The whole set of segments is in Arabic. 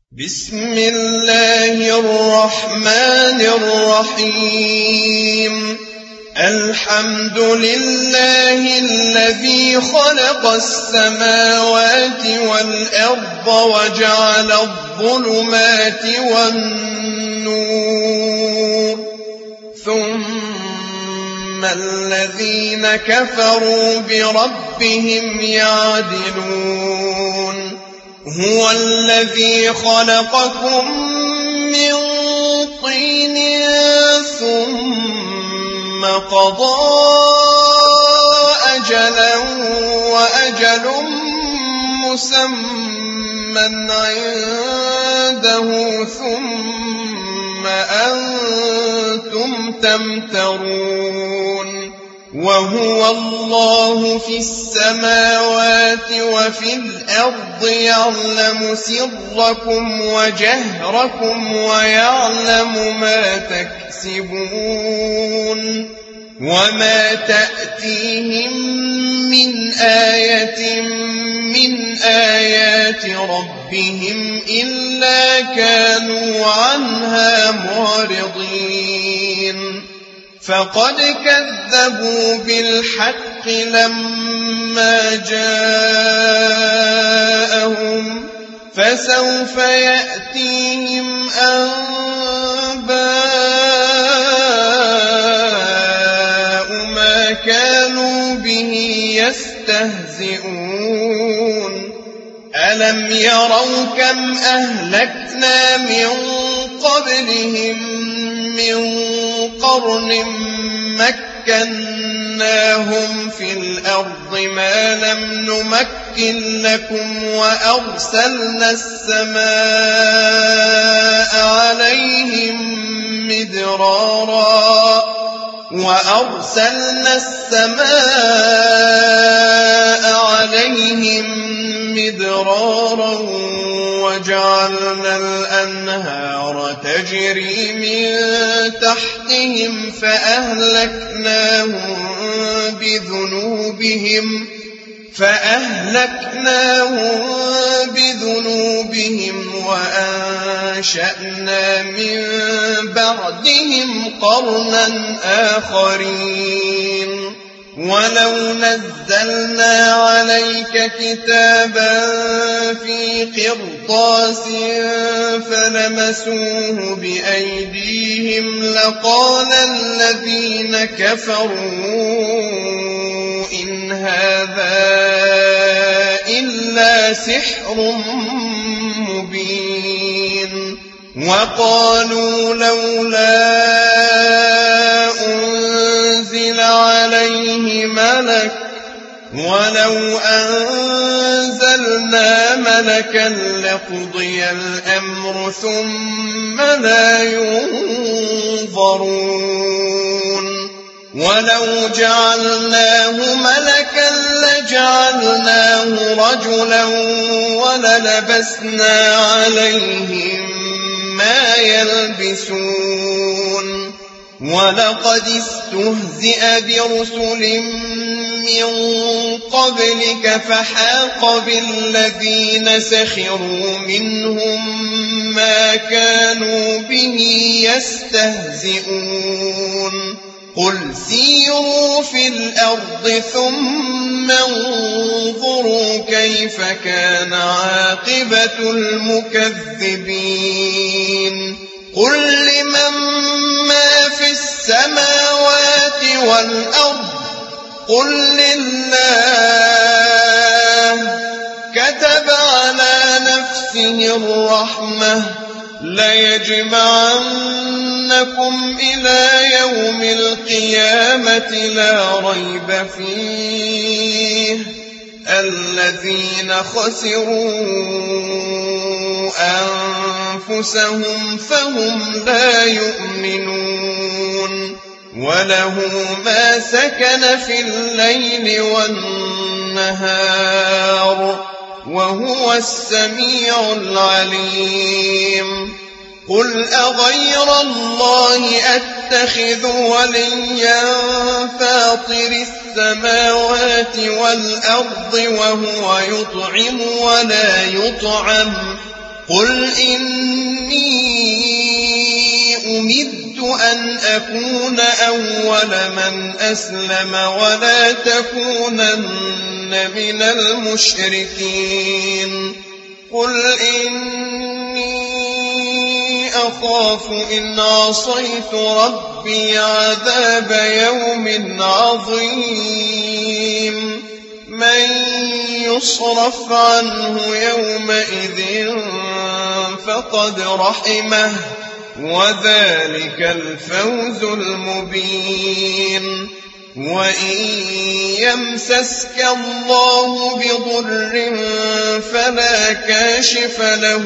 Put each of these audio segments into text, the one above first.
بسم الله الرحمن الرحيم الحمد لله الذي خلق السماوات والأرض وجعل الظلمات والنور ثم الذين كفروا بربهم يعدلون هو الذي خلقكم من طين ثم قضى أجلا وأجل مسمى عنده ثم أنتم تمترون وهو الله في السماوات وفي الأرض يعلم سركم وجهركم ويعلم ما تكسبون وما تأتيهم من آية من آيات ربهم إلا كانوا عنها معرضين فقد كذبوا بالحق لما جاءهم فسوف يأتيهم أنباء ما كانوا به يستهزئون ألم يروا كم أهلكنا من قبلهم من قرن مكناهم في الأرض ما لم نمكن لكم وأرسلنا السماء عليهم مدرارا وجعلنا الأنهار تجري من تحتهم فأهلكناهم بذنوبهم وأنشأنا من بعدهم قرنا آخرين ولو نزلنا عليك كتابا في قرطاس فلمسوه بأيديهم لقال الذين كفروا إن هذا إلا سحر مبين وقالوا لولا أنزل عليه ملك ولو أنزلنا ملكا لقضي الأمر ثم لا ينظرون ولو جعلناه ملكا لجعلناه رجلا وللبسنا عليهم ما يلبسون ولقد استهزئ برسل من قبلك فحاق بالذين سخروا منهم ما كانوا به يستهزئون قل سيروا في الأرض ثم انظروا كيف كان عاقبة المكذبين قل لمن ما في السماوات والأرض قل لله كتب على نفسه الرحمة ليجمعنكم إلى يوم القيامة لا ريب فيه الذين خسروا أنفسهم فهم لا يؤمنون وله ما سكن في الليل والنهار وهو السميع العليم قل أغير الله أتخذ وليا فاطر السماوات والأرض وهو يطعم ولا يطعم قل إني أمرت أن أكون أول من أسلم ولا تكونن من المشركين قل إني أخاف إن عصيت ربي عذاب يوم عظيم من يصرف عنه يومئذ فقد رحمه وذلك الفوز المبين وإن يمسسك الله بضر فلا كاشف له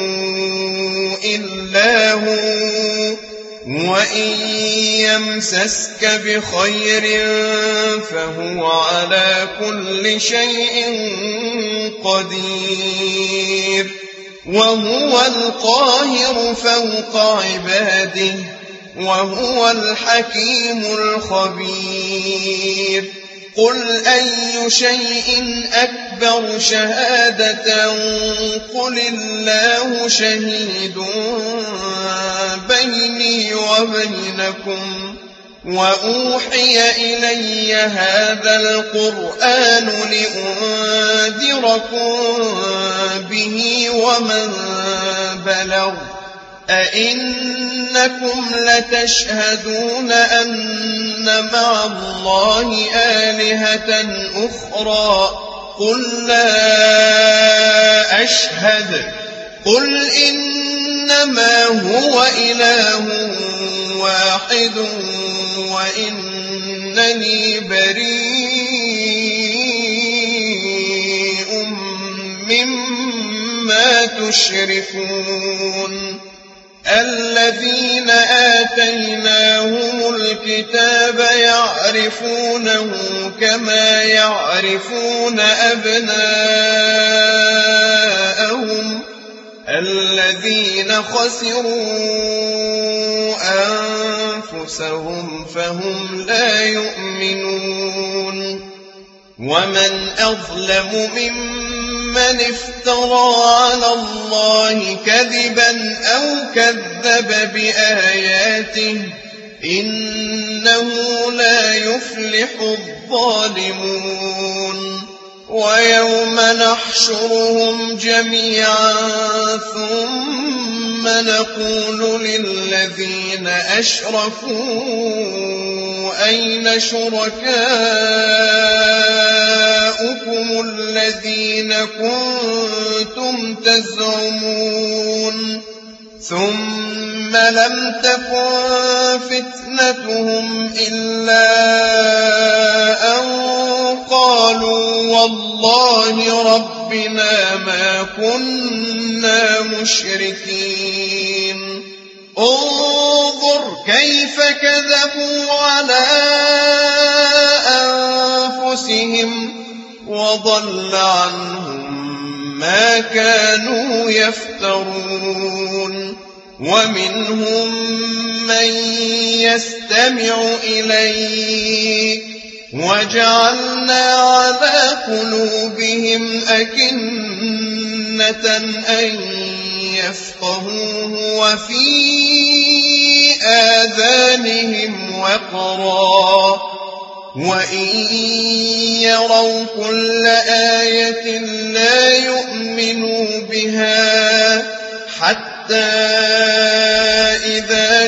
إلا هو وإن يمسسك بخير فهو على كل شيء قدير وهو القاهر فوق عباده وهو الحكيم الخبير قل أي شيء أكبر شهادة قل الله شهيد بيني وبينكم وأوحي إلي هذا القرآن لأنذركم به ومن بلغ أئنكم لتشهدون أن مع الله آلهة أخرى قل لا أشهد قل إنما هو إله واحد وإنني بريء مما تشركون الذين آتيناهم الكتاب يعرفونه كما يعرفون أبناءهم الذين خسروا أنفسهم فهم لا يؤمنون ومن أظلم ممن افترى على الله كذبا أو كذب بآياته إنه لا يفلح الظالمون ويوم نحشرهم جميعا ثم نقول للذين أشركوا أين شركاؤكم الذين كنتم تزعمون ثم لم تكن فتنتهم إلا أن قالوا والله ربنا ما كنا مشركين انظر كيف كذبوا على أنفسهم وضل عنهم ما كانوا يفترون ومنهم من يستمع إليك وجعلنا على قلوبهم أكنة أن يفقهوه وفي آذانهم وقرا وإن يروا كل آية لا يؤمنوا بها حتى إذا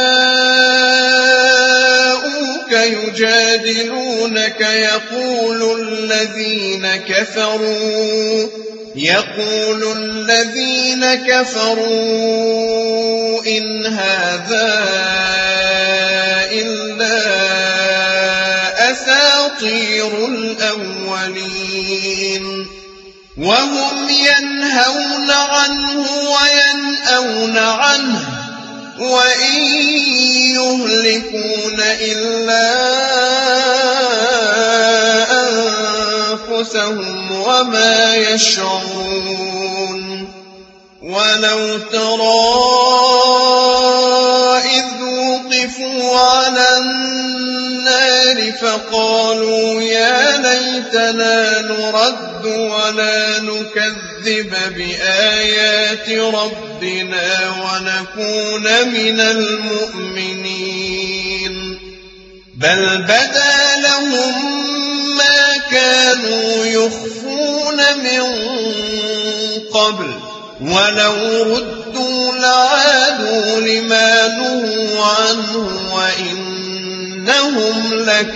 جاءوك يجادلونك يقول الذين كفروا إن هذا إلا أساطير الأولين وهم ينهون عنه وينأون عنه وإن يهلكون إلا أنفسهم وما يشعرون ولو ترى إذ وقفوا على النار فقالوا يا ليتنا نرد ولا نكذب نكذب بآيات ربنا ونكون من المؤمنين بل بدا لهم ما كانوا يخفون من قبل ولو ردوا لعادوا لما نهوا عنه وإنهم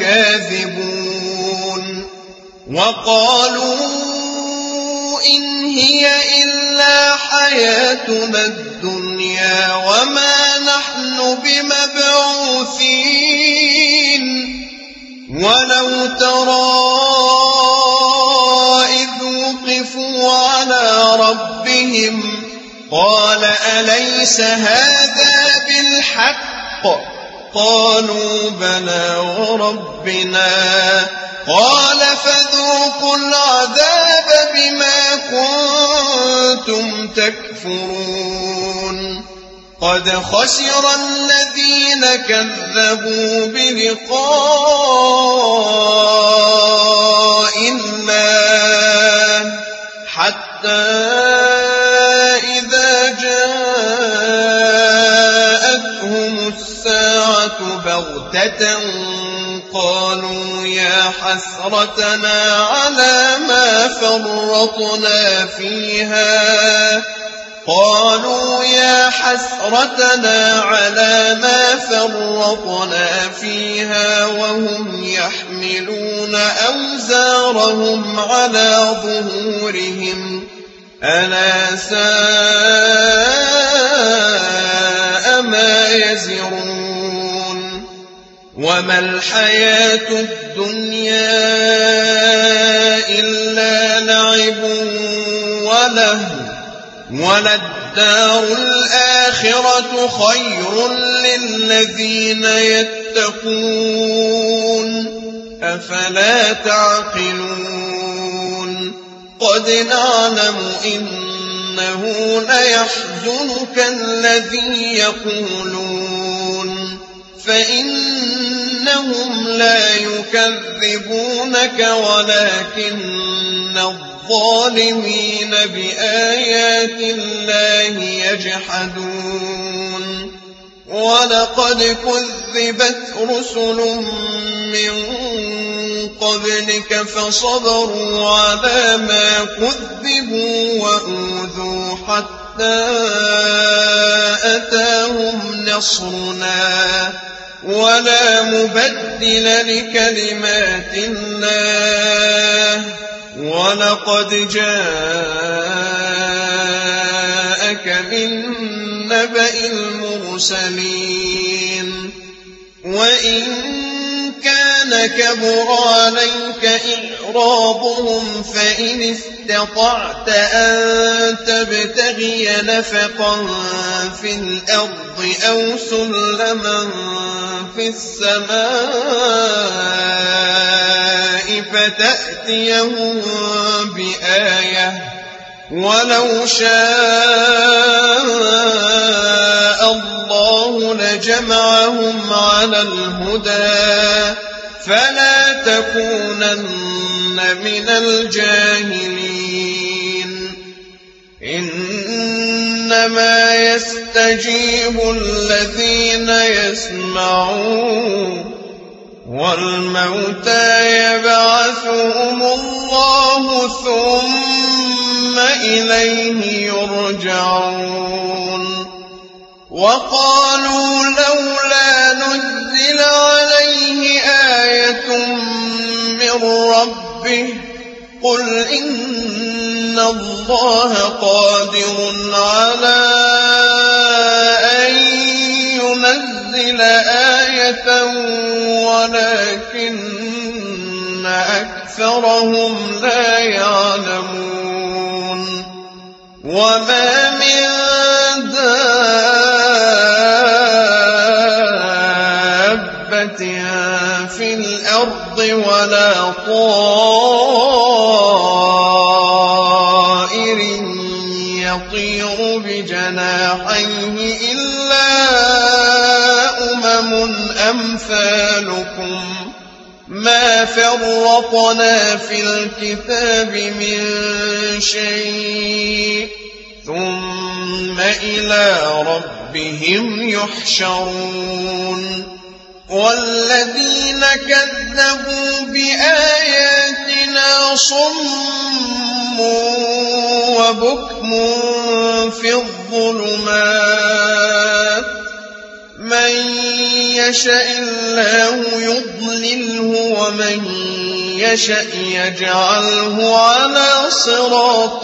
لكاذبون وقالوا إن هي إلا حياتنا الدنيا وما نحن بمبعوثين ولو ترى إذ وقفوا على ربهم قال أليس هذا بالحق قالوا بلى وربنا قال فذوقوا العذاب بما كنتم تكفرون قد خسر الذين كذبوا بلقاء الله حتى إذا جاءتهم الساعة بغتة قالوا يا حسرتنا على ما فرطنا فيها وهم يحملون أوزارهم على ظهورهم ألا ساء ما يزرون وما الحياة الدنيا إلا لعب ولهو وللدار الآخرة خير للذين يتقون أفلا تعقلون قد نعلم إنه ليحزنك الذي يقولون فإنهم لا يكذبونك ولكن الظالمين بآيات الله يجحدون ولقد كذبت رسل من قبلك فصبروا على ما كذبوا وأوذوا حتى أتاهم نصرنا ولا مبدل لكلمات الله ولقد جاءك من نبأ المرسلين وإن كان كبر عليك إعراضهم فإن استطعت أن تبتغي نفقا في الأرض أو سلما في السماء فتأتيهم بآية ولو شاء الله لجمعهم على الهدى فلا تكونن من الجاهلين إنما يستجيب الذين يسمعون والموتى يبعثهم الله ثم إليه يرجعون وقالوا لولا نزل عليه آية من ربه قل إن الله قادر على أن ينزل آية ولكن أكثرهم لا يعلمون وما من دابة في الأرض ولا طائر يطير بجناحيه إلا أمم أمثالكم ما فرطنا في الكتاب من شيء ثم إلى ربهم يحشرون والذين كذبوا بآياتنا صم وبكم في الظلمات من يشاء الله يضلله ومن يشاء يجعله على صراط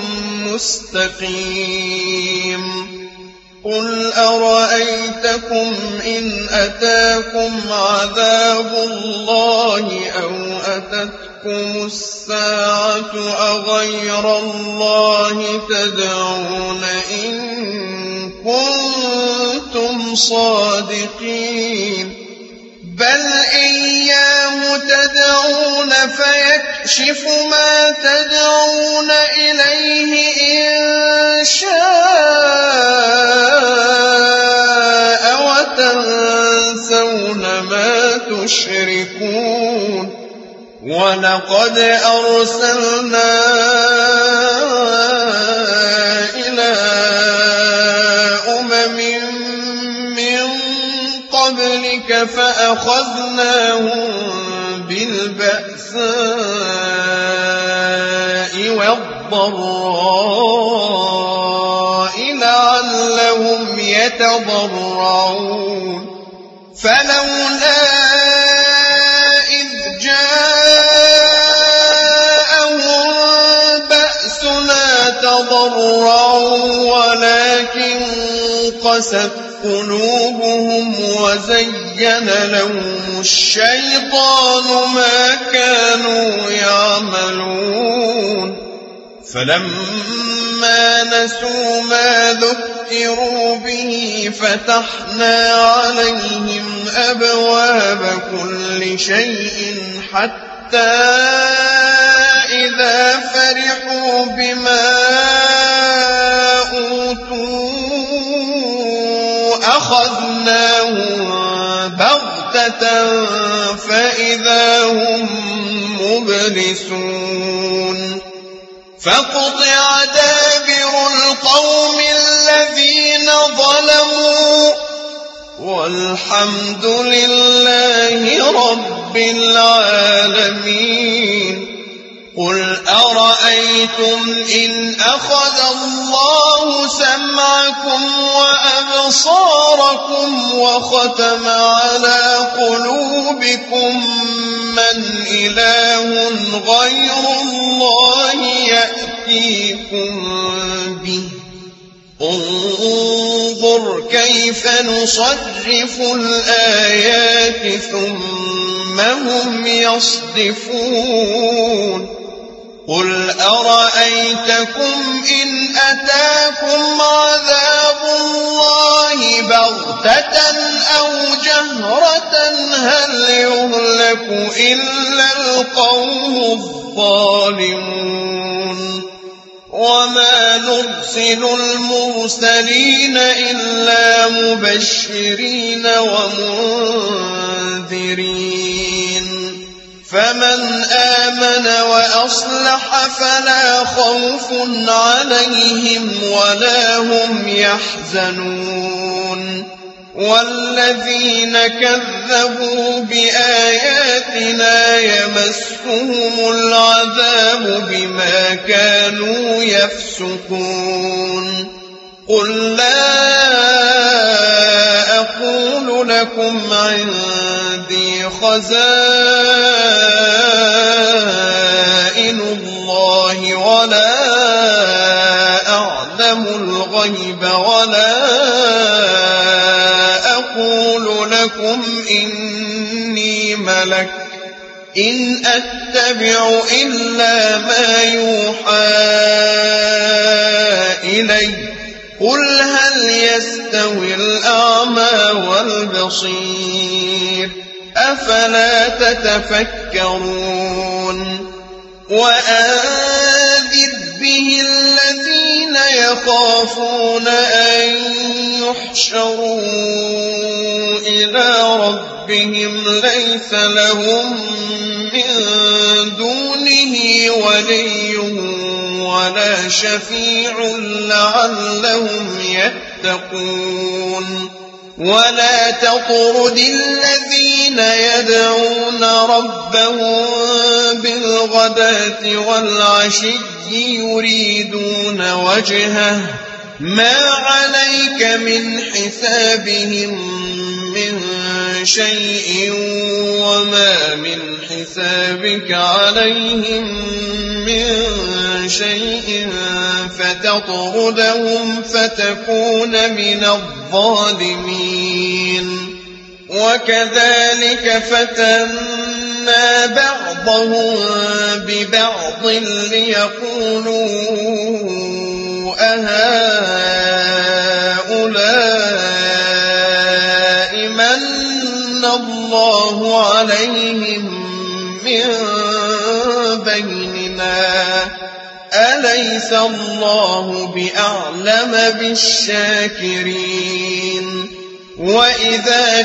مستقيم قل أرأيتكم إن أتاكم عذاب الله أو أتتكم الساعة أغير الله تدعون إن كنتم صادقين بل إياه تدعون فيكشف ما تدعون إليه إن شاء وتنسون ما تشركون ولقد أرسلنا إلى أمم من قبلك فأخذناهم بالبأساء والضراء لعلهم يتضرعون فلولا إذ جاءهم بأسنا تضرعوا ولكن قست قلوبهم وزين لهم الشيطان ما كانوا يعملون فلما نسوا ما ذكروا به فتحنا عليهم أبواب كل شيء حتى إذا فرحوا بما أوتوا أخذناهم بغتة فإذا هم مبلسون فقطع دابر القوم الذين ظلموا والحمد لله رب العالمين قل أرأيتم إن أخذ الله سمعكم وأبصاركم وختم على قلوبكم من إله غير الله يأتيكم به انظر كيف نصرف الآيات ثم هم يصدفون قل أرأيتكم إن أتاكم عذاب الله بغتة أو جهرة هل يهلك إلا القوم الظالمون وما نرسل المرسلين إلا مبشرين ومنذرين فمن آمن وأصلح فلا خوف عليهم ولا هم يحزنون والذين كذبوا بآياتنا يمسهم العذاب بما كانوا يفسقون قل لا أقول لكم عندي خزائن الله ولا أعلم الغيب ولا أقول لكم إني ملك إن أتبع إلا ما يوحى إلي قل هل يستوي الأعمى والبصير أفلا تتفكرون وأنذر به الذين يخافون أن يحشروا إلى ربهم ربهم ليس لهم من دونه ولي ولا شفيع لعلهم يتقون ولا تطرد الذين يدعون ربهم بالغداة والعشي يريدون وجهه ما عليك من حسابهم من شيء وما من حسابك عليهم من شيء فتطردهم فتكون من الظالمين وكذلك فتنا بعضهم ببعض ليقولوا أهؤلاء من الله عليهم من بيننا أليس الله بأعلم بالشاكرين وإذا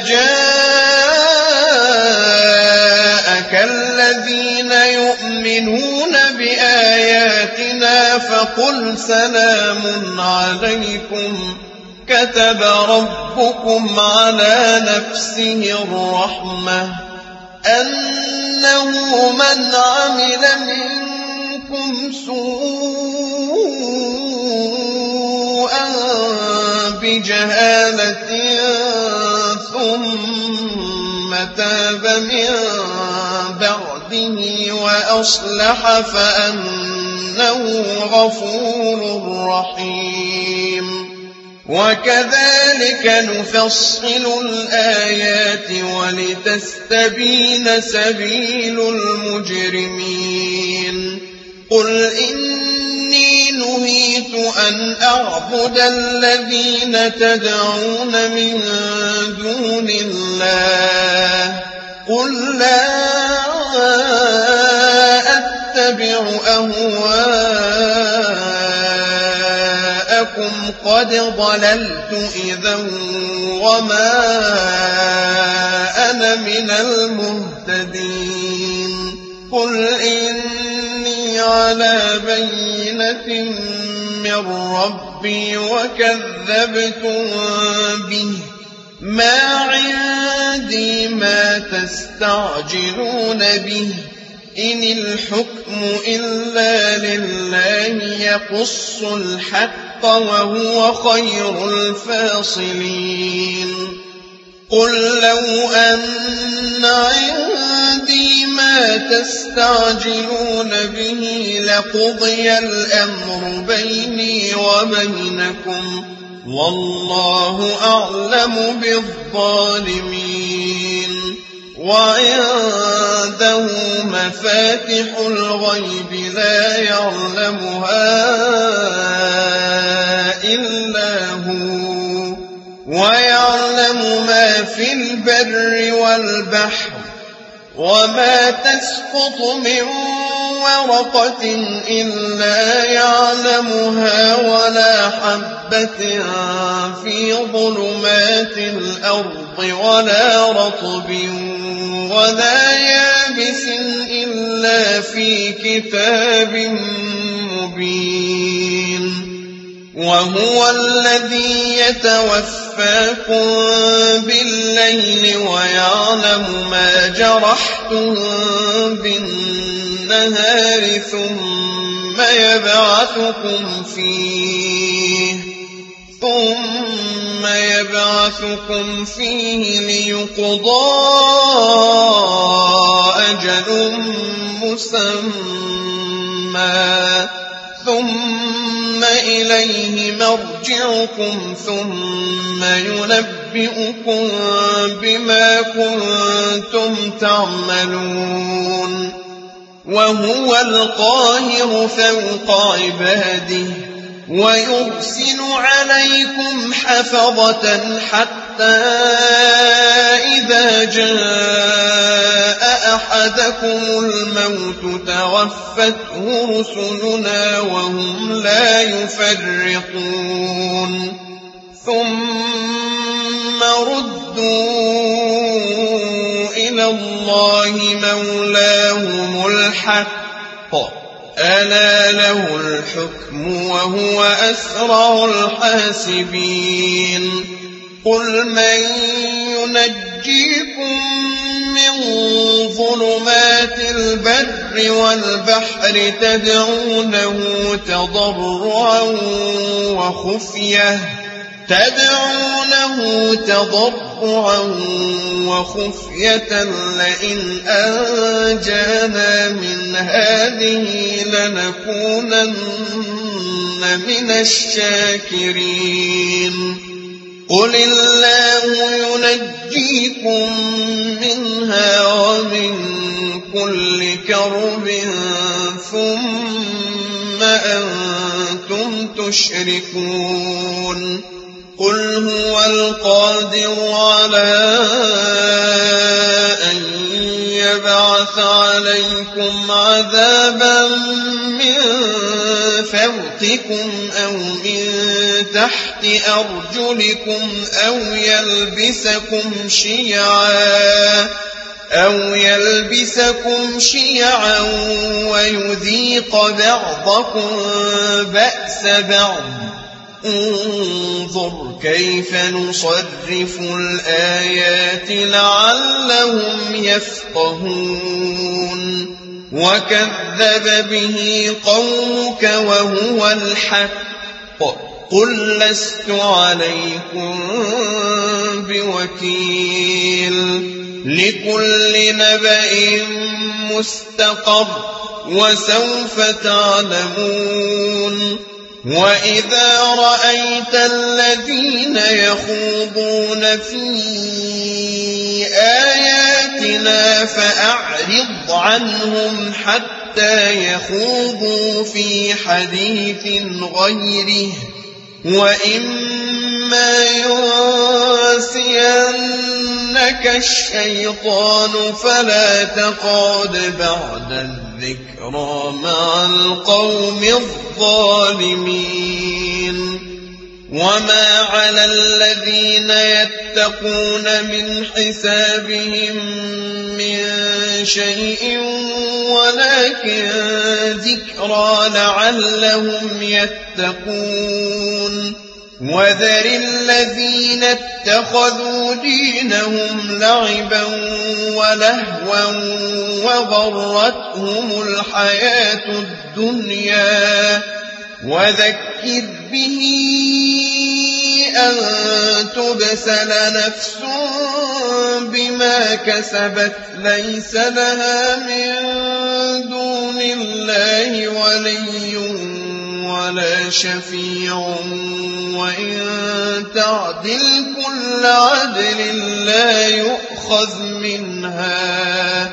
جاءك الذين يؤمنون بآياتنا فقل سلام عليكم كتب ربكم على نفسه الرحمة أنه من عمل منكم سوءا بجهالة ثم تاب من بعده وأصلح فأنه غفور رحيم وكذلك نفصل الآيات ولتستبين سبيل المجرمين قل إني نهيت أن أعبد الذين تدعون من دون الله قل لا أتبع أهواءكم قد ضللت إذا وما أنا من المهتدين قل إني على بينة من ربي وكذبتم به ما عندي ما تستعجلون به إن الحكم إلا لله يقص الحق وهو خير الفاصلين قل لو أن عندي ما تستعجلون به لقضي الأمر بيني وبينكم والله أعلم بالظالمين وعنده مفاتح الغيب لا يعلمها إلا هو ويعلم ما في البر والبحر وما تسقط من ورقة إلا يعلمها ولا حبة في ظلمات الأرض ولا رطب ولا يابس إلا في كتاب مبين وهو الذي يتوفاكم بالليل ويعلم ما جرحتم بالنهار ثم يبعثكم فيه ليقضى أجل مسمى ثم إليه مرجعكم ثم ينبئكم بما كنتم تعملون وهو القاهر فوق عباده ويرسل عليكم حفظة حتى إذا جاء أحدكم الموت توفته رسلنا وهم لا يفرقون ثم ردوا الله مولاهم الحق ألا له الحكم وهو أسرع الحاسبين قل من ينجيكم من ظلمات البر والبحر تدعونه تضرعا وخفية لئن أنجانا من هذه لنكونن من الشاكرين قل الله ينجيكم منها ومن كل كرب ثم أنتم تشركون قل هو القادر على أن يبعث عليكم عذابا من فوقكم أو من تحت أرجلكم أو يلبسكم شيعا ويذيق بعضكم بأس بعض انظر كيف نصرف الآيات لعلهم يفقهون وكذب به قومك وهو الحق قل لست عليكم بوكيل لكل نبأ مستقر وسوف تعلمون وإذا رأيت الذين يخوضون في آياتنا فأعرض عنهم حتى يخوضوا في حديث غيره وإما ينسينك الشيطان فلا تقعد بعد الذكرى مع القوم الظالمين وما على الذين يتقون من حسابهم من شيء ولكن ذكرى لعلهم يتقون وذر الذين اتخذوا دينهم لعبا ولهوا وغرتهم الحياة الدنيا وذكر به أن تبسل نفس بما كسبت ليس لها من دون الله ولي ولا شفيع وإن تعدل كل عدل لا يؤخذ منها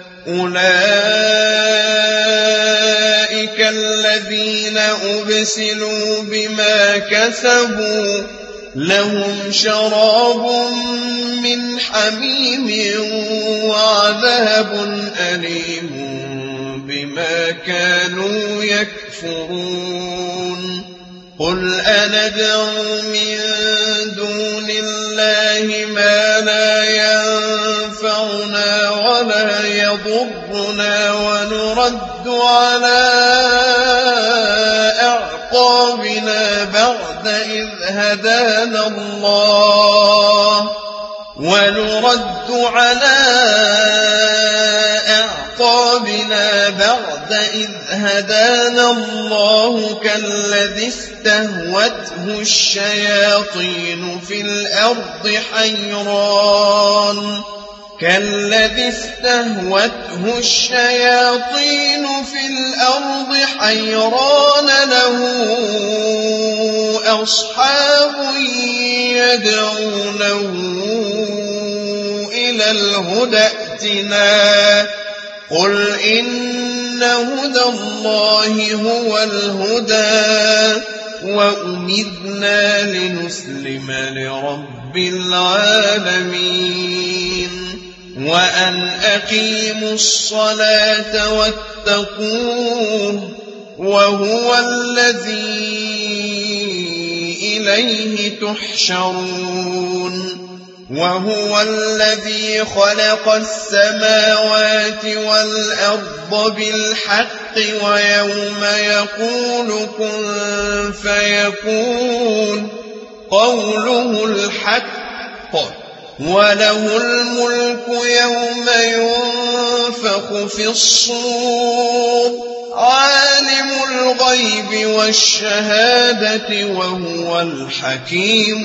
أولئك الذين أبسلوا بما كسبوا لهم شراب من حميم وعذاب أليم بما كانوا يكفرون قل أندعو من دون الله ما لا ينفعنا ولا يضرنا ونرد على أعقابنا بعد إذ هدانا الله كالذي استهوته الشياطين في الأرض حيران له أصحاب يدعونه إلى الهدى ائتنا قل إن هدى الله هو الهدى وأمرنا لنسلم لرب العالمين وأن أقيموا الصلاة واتقوه وهو الذي إليه تحشرون وهو الذي خلق السماوات والأرض بالحق ويوم يقول كن فيكون قوله الحق وله الملك يوم ينفخ في الصور عالم الغيب والشهادة وهو الحكيم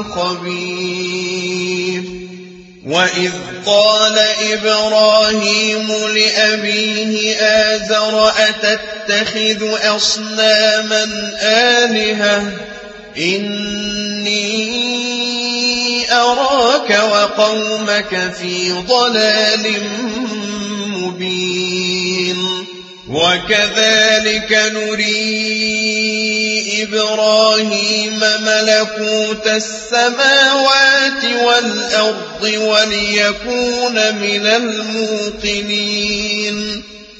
الخبير وإذ قال إبراهيم لأبيه آزر أتتخذ أصناما آلهة إني أراك وقومك في ضلال مبين وكذلك نري إبراهيم ملكوت السماوات والأرض وليكون من الموقنين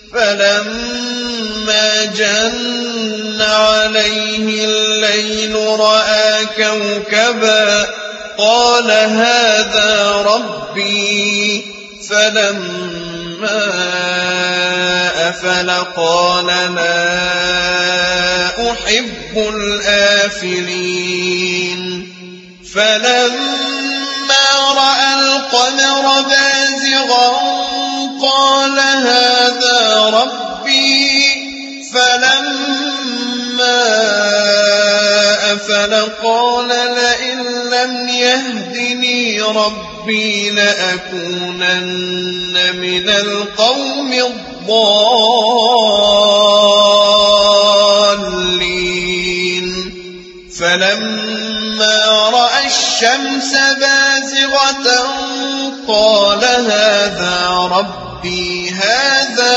فلما جن عليه الليل رأى كوكبا قال هذا ربي فلما أفل قال لا أحب الآفلين فلما رأى القمر بازغا قال هذا ربي فلما أفل قال لئن لم يهدني ربي لأكونن من القوم الضالين فلما رأى الشمس بازغة قال هذا ربي هذا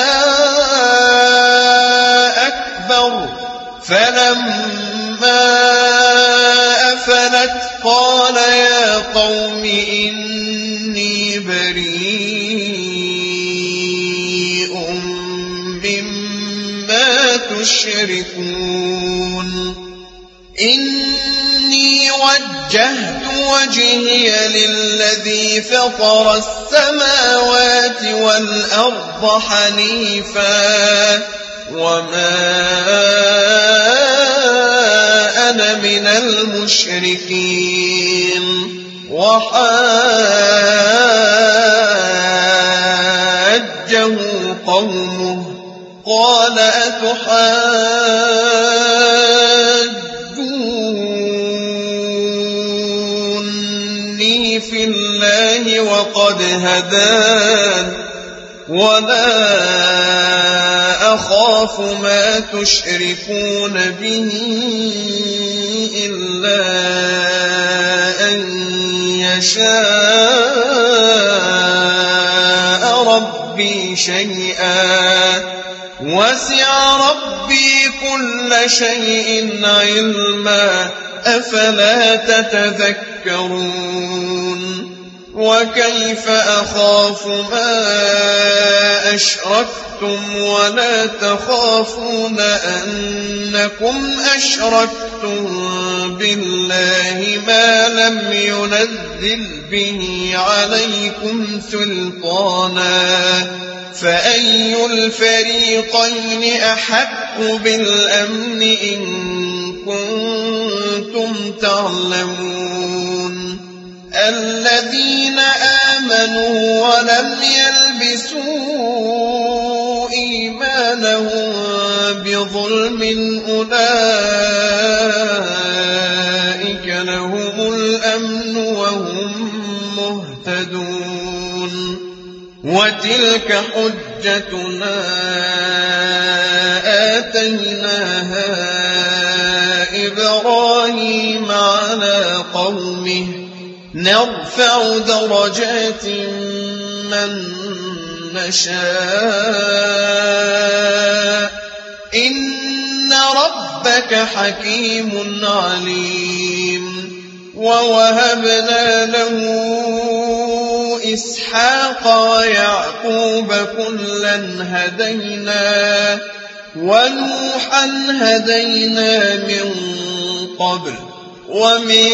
أكبر فلما أفلت قال يا قوم إني بريء مما تشركون إني وجهت وجهي للذي فطر السماوات والأرض حنيفا وما أنا من المشركين وحاجه قومه قال أتحاجوني في الله وقد هدان ولا أخاف ما تشركون به إلا أن يشاء ربي شيئا وسع ربي كل شيء علما أفلا تتذكرون وكيف أخاف ما أشركتم ولا تخافون أنكم أشركتم بالله ما لم ينزل به عليكم سلطانا فأي الفريقين أحق بالأمن إن كنتم تعلمون الذين آمنوا ولم يلبسوا إيمانهم بظلم أولئك لهم الأمن وهم مهتدون وتلك حجتنا آتيناها إبراهيم على قومه نرفع درجات من نشاء إن ربك حكيم عليم ووهبنا له إسحاق ويعقوب كلا هدينا ونوحا هدينا من قبل ومن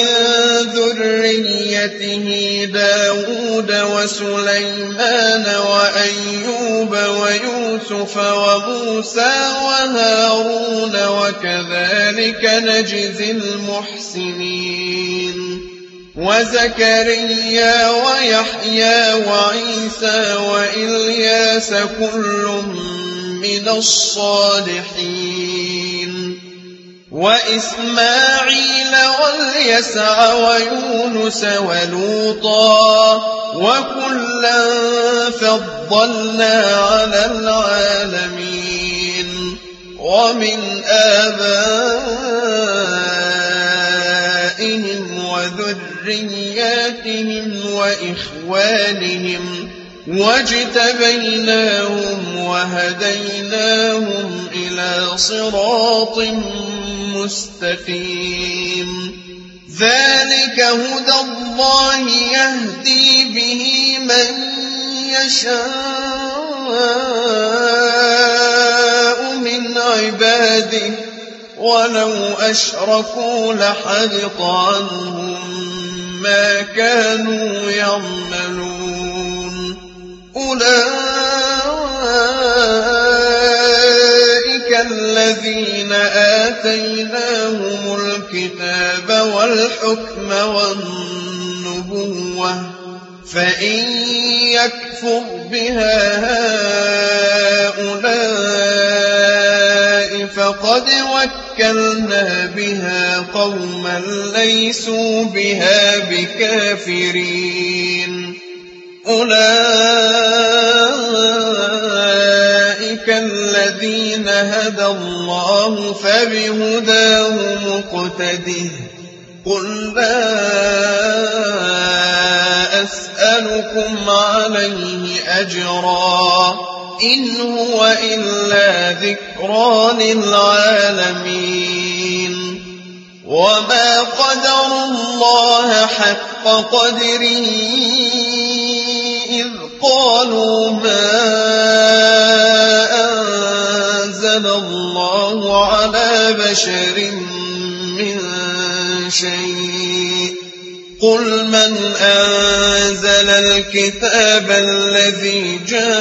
ذريته داود وسليمان وأيوب ويوسف وموسى وهارون وكذلك نجزي المحسنين وزكريا ويحيى وعيسى وإلياس كل من الصالحين وإسماعيل واليسع ويونس ولوطا وكلا فضلنا على العالمين ومن آبائهم وذرياتهم وإخوانهم واجتبيناهم وهديناهم إلى صراط مستقيم ذلك هدى الله يهدي به من يشاء من عباده ولو أشركوا لحبط عنهم ما كانوا يعملون أولئك الذين آتيناهم الكتاب والحكم والنبوة فإن يكفر بها هؤلاء فقد وكلنا بها قوما ليسوا بها بكافرين أولئك الذين هدى الله فبهداه مقتده قل لا أسألكم عليه أجرا إن هو إلا ذكرى للعالمين وما قدروا الله حق قدره إذ قالوا ما أنزل الله على بشر من شيء قل من أنزل الكتاب الذي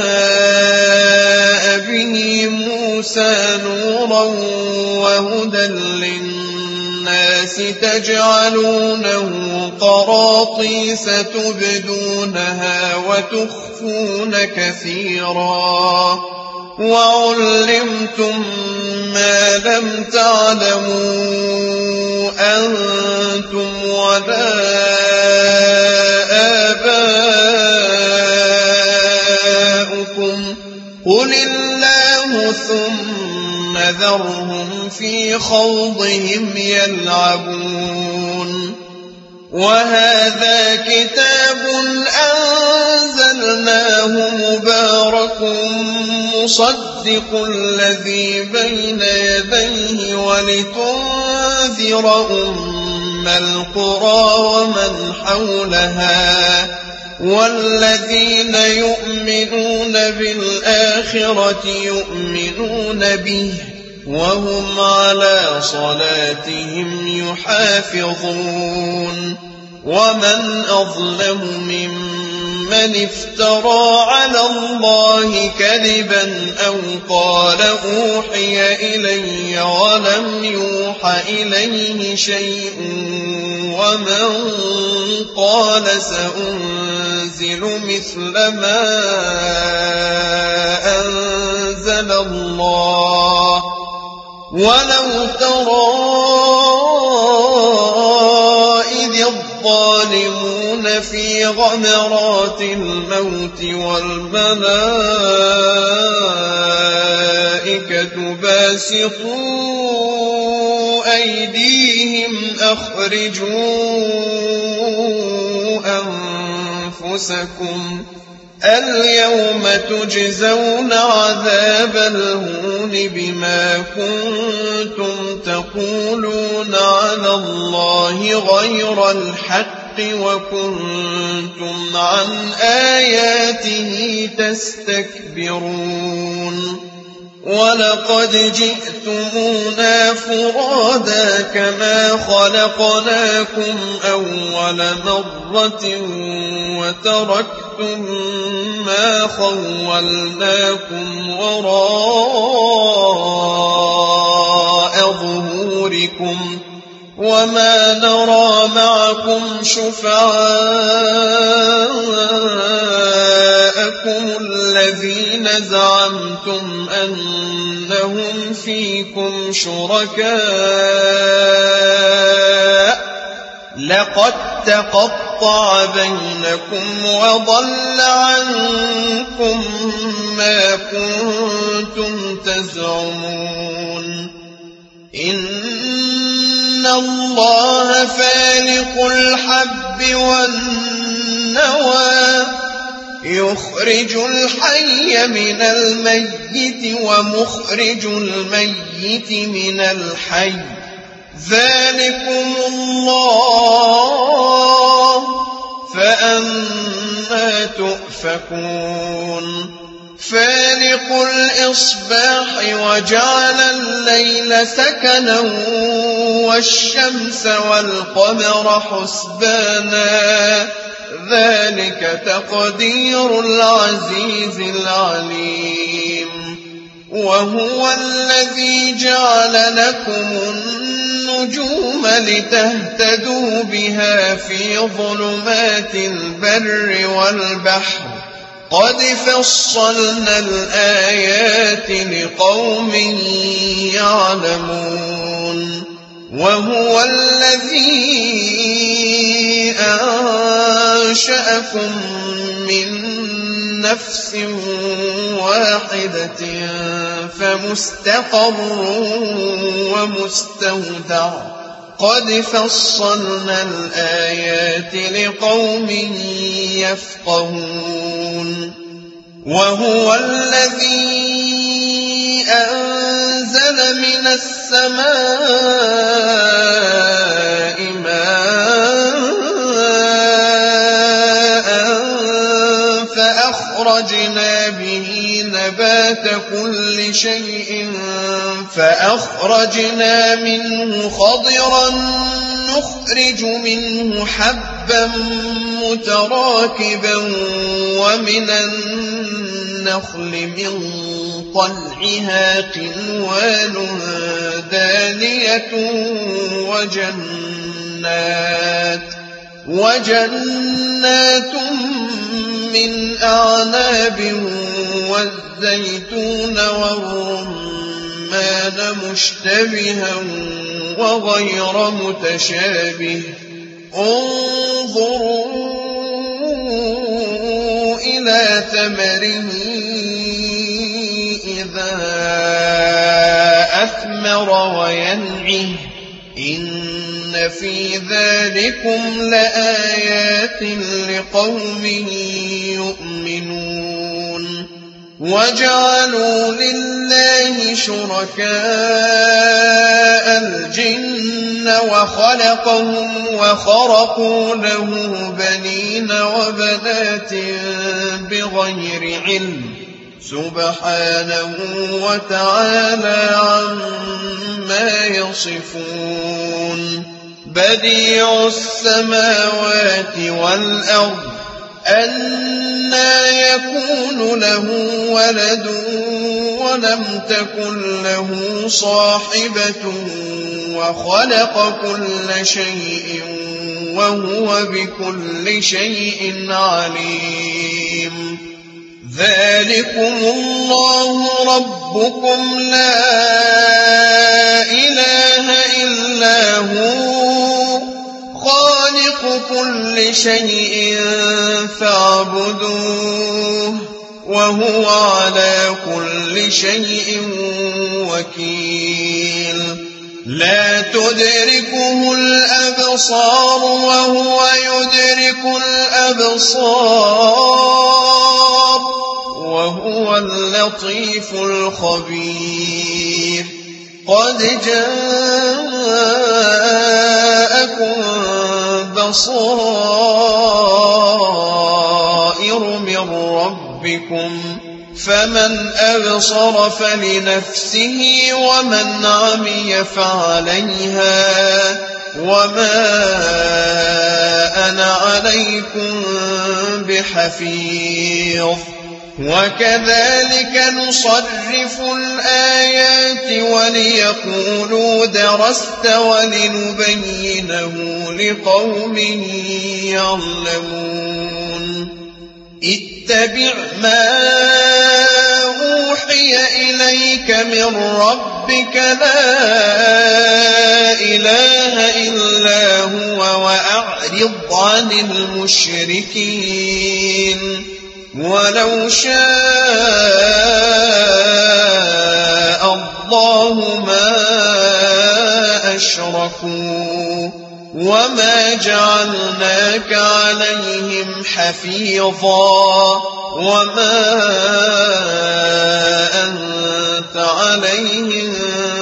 جاء به موسى نورا وهدى للناس تجعلونه قراطيس تبدونها وتخفون كثيرا وعلمتم ما لم تعلموا أنتم ولا آباؤكم قل الله ثم ذرهم في خوضهم يلعبون وهذا كتاب أنزلناه مبارك مصدق الذي بين يديه ولتنذر أم القرى ومن حولها والذين يؤمنون بالآخرة يؤمنون به وهم على صلاتهم يحافظون ومن أظلم ممن افترى على الله كذبا أو قال أوحي إلي ولم يوح إليه شيء ومن قال سأنزل مثل ما أنزل الله ولو ترى إذ الظالمون في غمرات الموت والملائكة باسطوا أيديهم أخرجوا أنفسكم اليوم تجزون عذاب الهون بما كنتم تقولون على الله غير الحق وكنتم عن آياته تستكبرون ولقد جئتمونا فرادا كما خلقناكم أول مرة وتركتم ما خولناكم وراء ظهوركم وما نرى معكم شفعاءكم الذين زعمتم أنهم فيكم شركاء لقد تقطع بينكم وضل عنكم ما كنتم تزعمون إن الله فالق الحب والنوى يخرج الحي من الميت ومخرج الميت من الحي ذلكم الله فأنى تؤفكون فالق الإصباح وجعل الليل سكنا والشمس والقمر حسبانا ذلك تقدير العزيز العليم وهو الذي جعل لكم النجوم لتهتدوا بها في ظلمات البر والبحر قد فصلنا الآيات لقوم يعلمون وهو الذي أنشأكم من نفس واحدة فمستقر ومستودع قد فصلنا الآيات لقوم يفقهون وهو الذي أنزل من السماء ماء فأخرجنا به نبات كل شيء فأخرجنا منه خضرا نخرج منه حبا متراكبا ومن النخل من طلعها قنوان دانية وجنات من أعناب والزيتون والرمان مشتبها وغير متشابه انظروا إلى ثمره إذا أثمر وينعه إن في ذلكم لآيات لقوم يؤمنون وجعلوا لله شركاء الجن وخلقهم وخرقوا له بنين وبنات بغير علم سبحانه وتعالى عما يصفون بديع السماوات والأرض أنى يكون له ولد ولم تكن له صاحبة وخلق كل شيء وهو بكل شيء عليم ذلكم الله ربكم لا إله إلا هو خالق كل شيء فاعبدوه وهو على كل شيء وكيل لا تدركه الأبصار وهو يدرك الأبصار وهو اللطيف الخبير قد جاءكم بصائر من ربكم فمن أبصر فلنفسه ومن عمي فعليها وما أنا عليكم بحفيظ وكذلك نصرف الآيات وليقولوا درست ولنبينه لقوم يعلمون اتبع ما أوحي إليك من ربك لا إله إلا هو وأعرض عن المشركين ولو شاء الله ما أشركوا وما جعلناك عليهم حفيظا وما أنت عليهم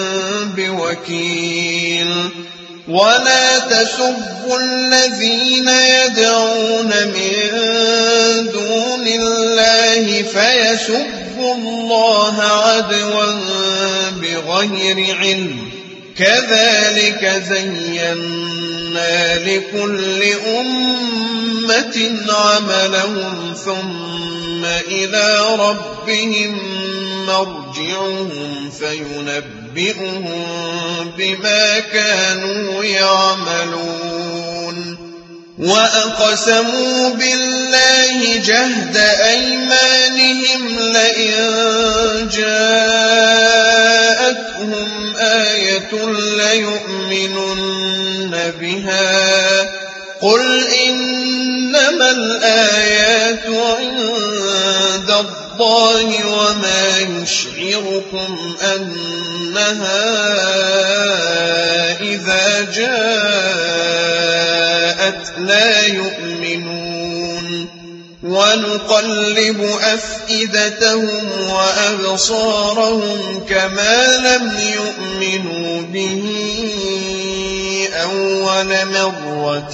بوكيل ولا تسبوا الذين يدعون من دون الله فيسبوا الله عدوا بغير علم كذلك زينا لكل أمة عملهم ثم إلى ربهم مرجعهم فينبئهم بما كانوا يعملون وأقسموا بالله جهد أيمانهم لئن جاءتهم آية ليؤمنن بها قل إنما الآيات عند الله وما يشعركم أنها إذا جاءت لا يؤمنون ونقلب أفئدتهم وأبصارهم كما لم يؤمنوا به أول مرة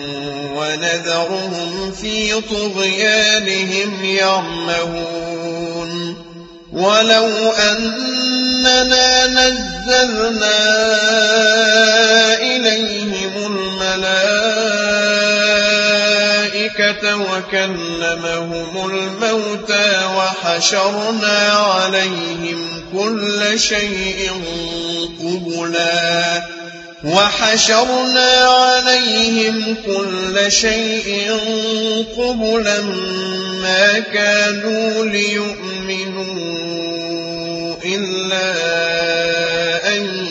ونذرهم في طغيانهم يعمهون ولو أننا نزلنا إليهم الملائكة وكلمهم الموتى وحشرنا عليهم كل شيء قبلا ما كانوا ليؤمنوا إلا أن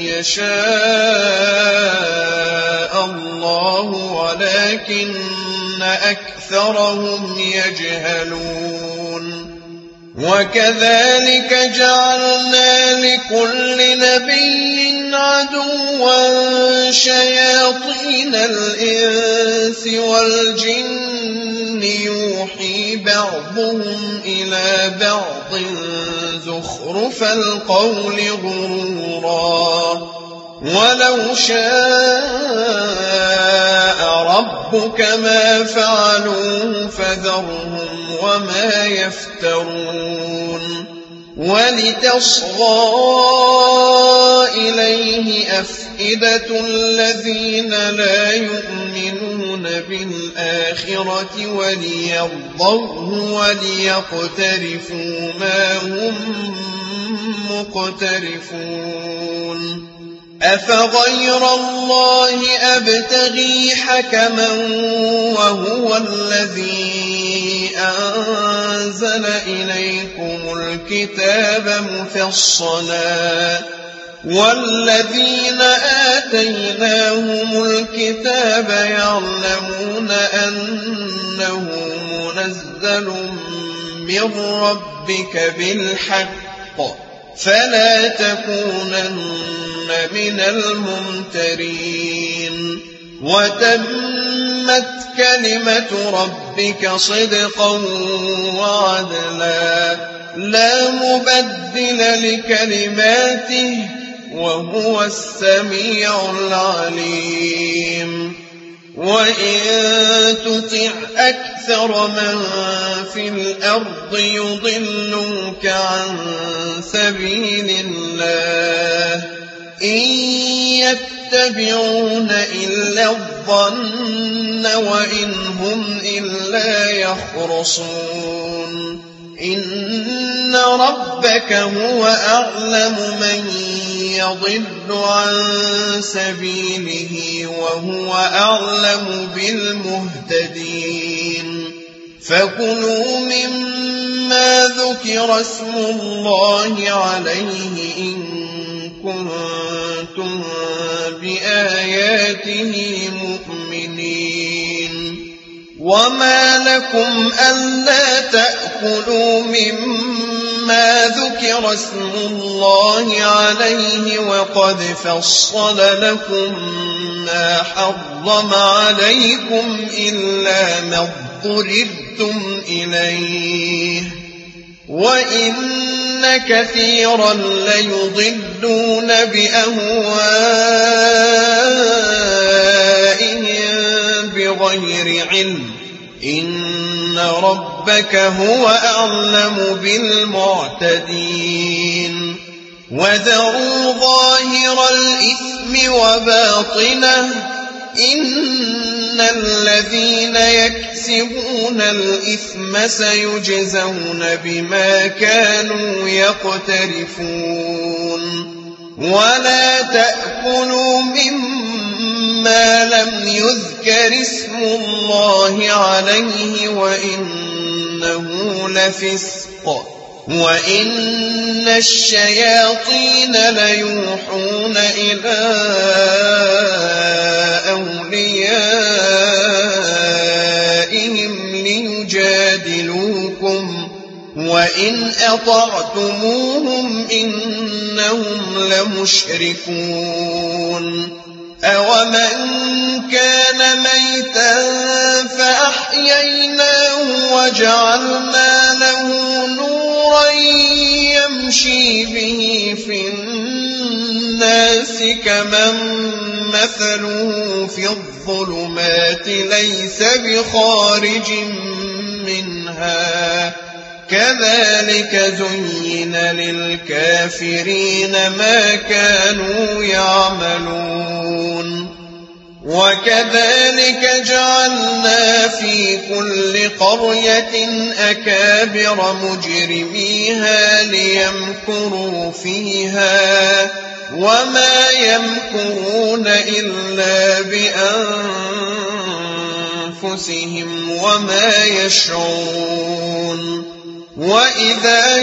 يشاء الله ولكن أكثرهم يجهلون وكذلك جعلنا لكل نبي عدوا شياطين الإنس والجن يوحي بعضهم إلى بعض زخرف القول غرورا ولو شاء ربك ما فعلوه فذرهم وما يفترون ولتصغى إليه أفئدة الذين لا يؤمنون بالآخرة وليرضوه وليقترفوا ما هم مقترفون أفغير الله أبتغي حكما وهو الذي أنزل إليكم الكتاب مفصلا والذين آتيناهم الكتاب يعلمون أنه منزل من ربك بالحق فلا تكونن من الممترين وتمت كلمة ربك صدقا وعدلا لا مبدل لكلماته وهو السميع العليم وإن تطع أكثر من في الأرض يضلوك عن سبيل الله إن يتبعون إلا الظن وإن هم إلا يخرصون إن ربك هو أعلم من يضل عن سبيله وهو أعلم بالمهتدين فكلوا مما ذكر اسم الله عليه إن كنتم بآياته مؤمنين وما لكم ألا تأكلوا مما ذكر اسم الله عليه وقد فصل لكم ما حرم عليكم إلا ما اضطررتم إليه وإن كثيرا ليضلون بأهوائهم بغير علم إن ربك هو أعلم بالمعتدين وذروا ظاهر الإثم وباطنه إن الذين يكسبون الإثم سيجزون بما كانوا يقترفون ولا تأكلوا مما لم يذكر اسم الله عليه وإنه لفسق وإن الشياطين ليوحون إلى أوليائهم ليجادلوكم وإن أطعتموهم إنهم لمشركون أومن كان ميتا فأحييناه وجعلنا له نورا يمشي به في الناس كمن مثله في الظلمات ليس بخارج منها كذلك زين للكافرين ما كانوا يعملون وكذلك جعلنا في كل قرية أكابر مجرميها ليمكروا فيها وما يمكرون إلا بأنفسهم وما يشعرون وإذا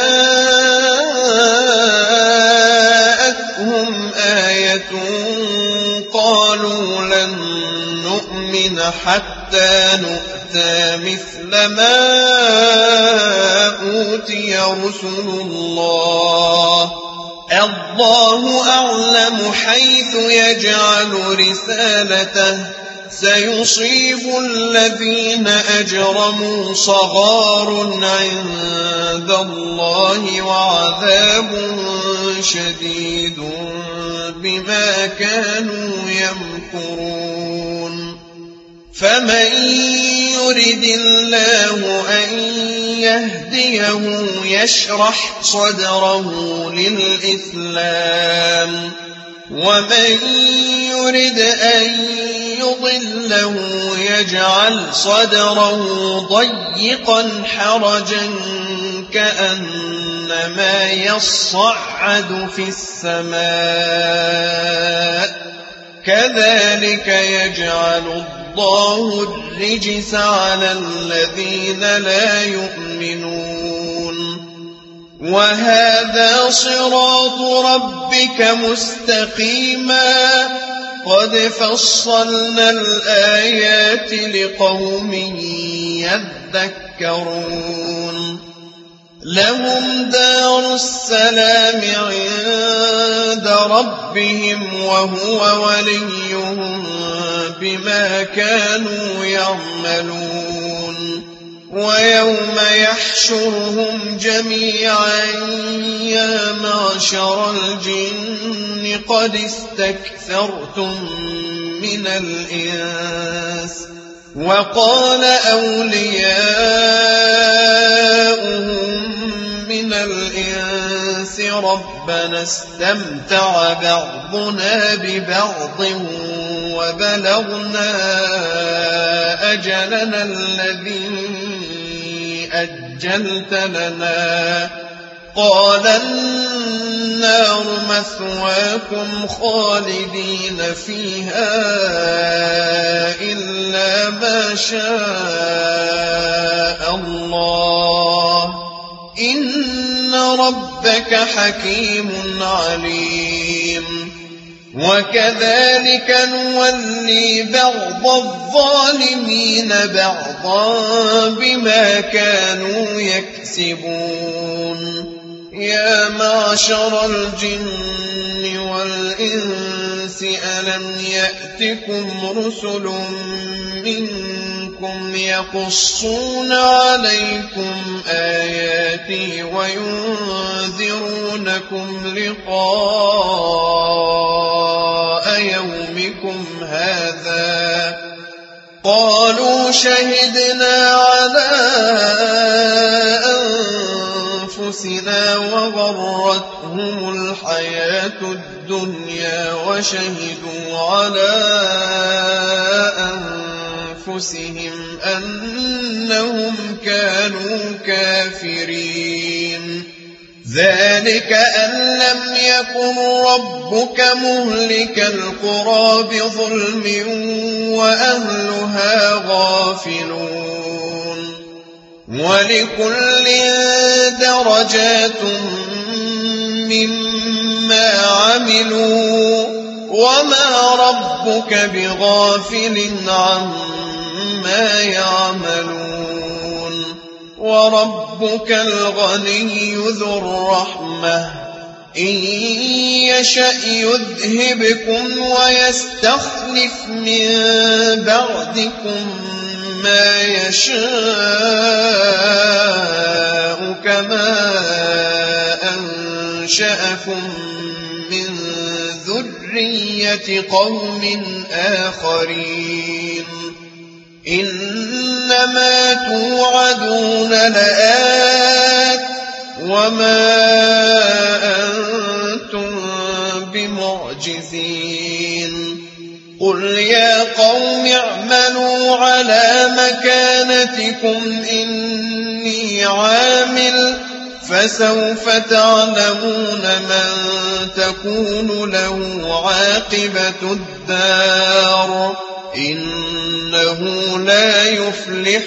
جاءتهم آية قالوا لن نؤمن حتى نؤتى مثل ما أوتي رسل الله أعلم حيث يجعل رسالته سيصيب الذين أجرموا صغار عند الله وعذاب شديد بما كانوا يمكرون فمن يرد الله أن يهديه يشرح صدره للإسلام ومن يرد أن يضله يجعل صدره ضيقا حرجا كأنما يصعد في السماء كذلك يجعل الله الرجس على الذين لا يؤمنون وهذا صراط ربك مستقيما قد فصلنا الآيات لقوم يذكرون لهم دار السلام عند ربهم وهو وليهم بما كانوا يعملون ويوم يحشرهم جميعا يا معشر الجن قد استكثرتم من الإنس وقال أولياؤهم من الإنس ربنا استمتع بعضنا ببعض وبلغنا أجلنا الذي أجلت لنا قال النار مثواكم خالدين فيها إلا ما شاء الله إن ربك حكيم عليم وكذلك نولي بعض الظالمين بعضا بما كانوا يكسبون يا معشر الجن والإنس ألم يأتكم رسل منكم يقصون عليكم آياتي وينذرونكم لقاء يومكم هذا قالوا شهدنا على أنفسنا وغرتهم الحياة الدنيا وشهدوا على أنفسهم أنهم كانوا كافرين ذلك أن لم يكن ربك مهلك القرى بظلم وأهلها غافلون ولكل درجات مما عملوا وما ربك بغافل عما يعملون وربك الغني ذو الرحمة إن يشأ يذهبكم ويستخلف من بعدكم ما يشاء كما أنشأكم من ذرية قوم آخرين إنما توعدون لآت وما أنتم بمعجزين قل يا قوم اعملوا على مكانتكم إني عامل فسوف تعلمون من تكون له عاقبة الدار إنه لا يفلح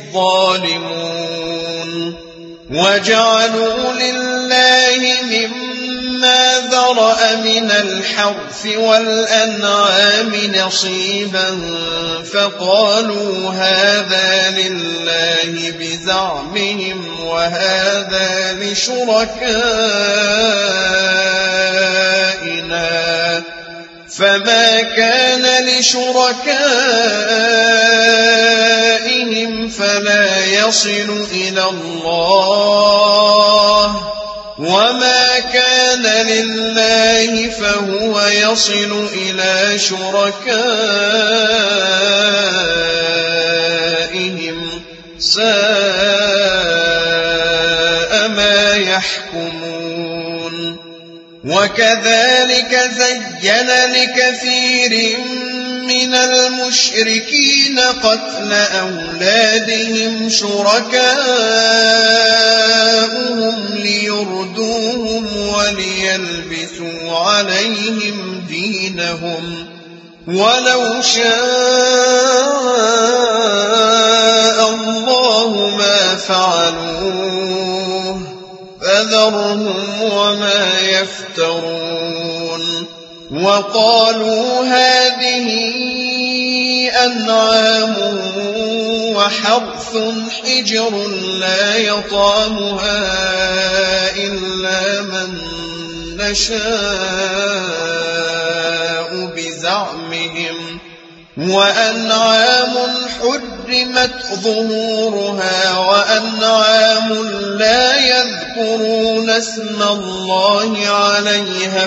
الظالمون وجعلوا لله مما ذرأ من الحرث والأنعام نصيبا فقالوا هذا لله بزعمهم وهذا لشركائنا فما كان لشركائهم فلا يصل إلى الله وما كان لله فهو يصل إلى شركائهم ساء ما يحكمون وكذلك زين لكثير من المشركين قتل أولادهم شركاؤهم ليردوهم وليلبسوا عليهم دينهم ولو شاء الله ما فعلوه فذرهم وما يفترون وقالوا هذه أنعام وحرث حجر لا يطعمها إلا من نشاء بزعمهم وأنعام حرث حرمت ظهورها وأنعام لا يذكرون اسم الله عليها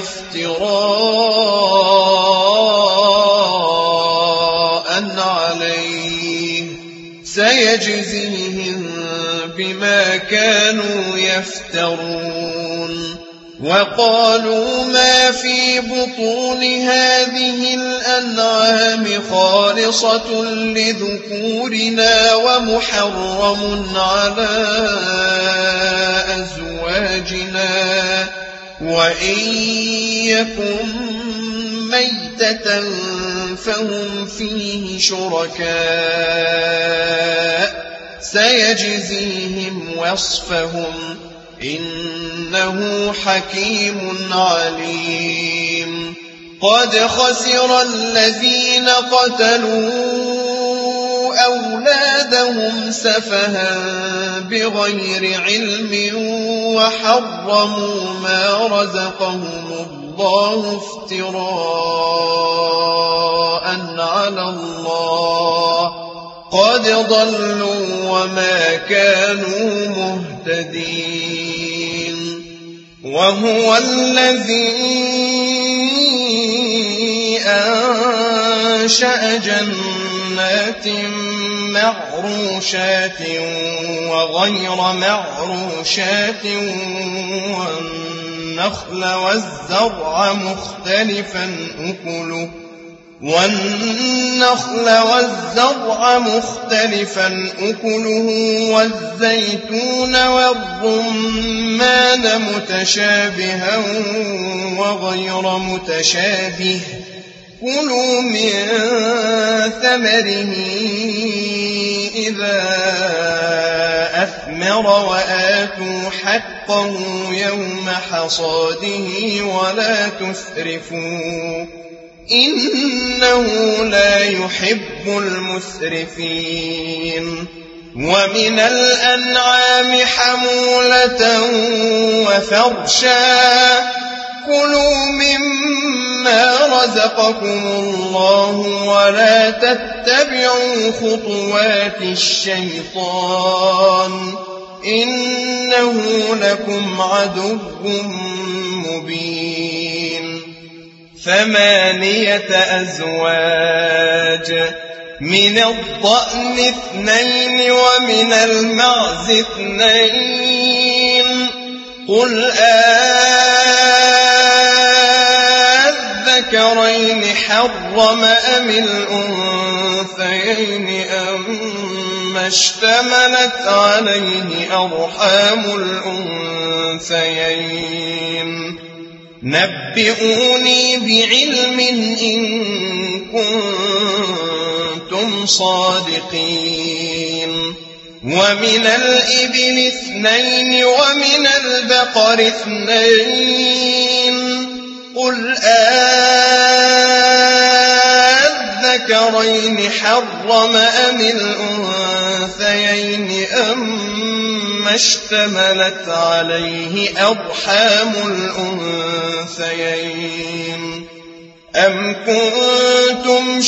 افتراء عليه سيجزيهم بما كانوا يفترون. وقالوا ما في بطون هذه الأنعام خالصة لذكورنا ومحرم على أزواجنا وإن يكن ميتة فهم فيه شركاء سيجزيهم وصفهم إنه حكيم عليم. قد خسر الذين قتلوا أولادهم سفها بغير علم وحرموا ما رزقهم الله افتراء على الله قد ضلوا وما كانوا مهتدين. وهو الذي أنشأ جنات معروشات وغير معروشات والنخل والزرع مختلفا أكله والزيتون والرمان متشابها وغير متشابه كلوا من ثمره إذا أثمر وآتوا حقه يوم حصاده ولا تسرفوا إنه لا يحب المسرفين. ومن الأنعام حمولة وفرشا كلوا مما رزقكم الله ولا تتبعوا خطوات الشيطان إنه لكم عدو مبين. 8 أزواج من الضأن 2 ومن المعز 2 قل أذكرين حرم أم الأنثيين أما اشتملت عليه أرحام الأنثيين نبئوني بعلم إن كنتم صادقين. ومن الإبل 2 ومن البقر 2 قل أذكرين حرم أم الأنثيين أما اشتملت عليه أرحام الأنثيين أم كنتم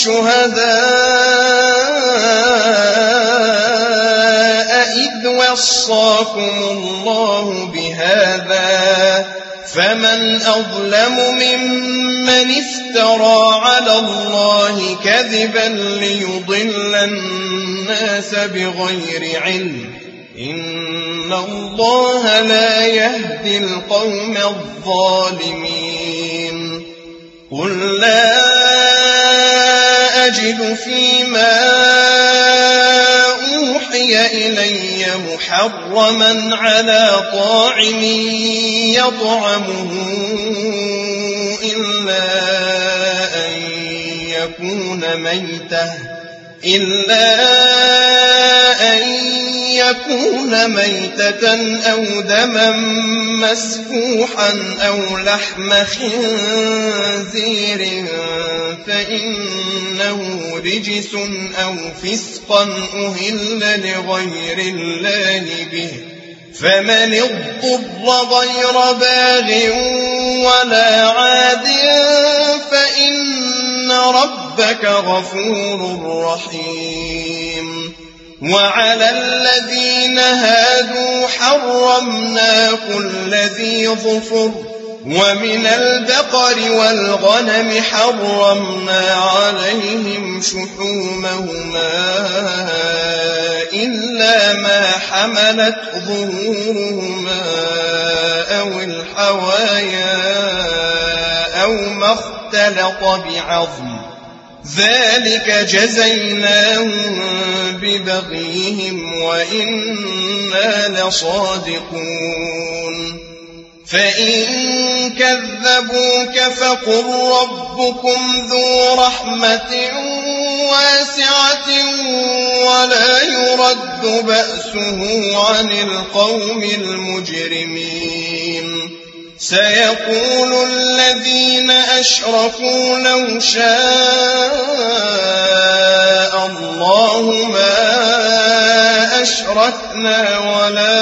شهداء إذ وصاكم الله بهذا فمن أظلم ممن افترى على الله كذبا ليضل الناس بغير علم إن الله لا يهدي القوم الظالمين. قل لا أجد فيما أوحي إلي محرما على طاعم يطعمه إلا أن يكون ميتة أو دما مسفوحا أو لحم خنزير فإنه رجس أو فسقا أهل لغير الله به فمن اضطر غير باغ ولا عاد فإن ربك غفور رحيم. وعلى الذين هادوا حرمنا كل ذي ظفر ومن البقر والغنم حرمنا عليهم شحومهما إلا ما حملت ظهورهما أو الحوايا أو ما اختلط بعظم ذلك جزيناهم ببغيهم وإنا لصادقون فإن كذبوك فقل ربكم ذو رحمة واسعة ولا يرد بأسه عن القوم المجرمين سيقول الذين أشركوا لو شاء الله ما أشركنا ولا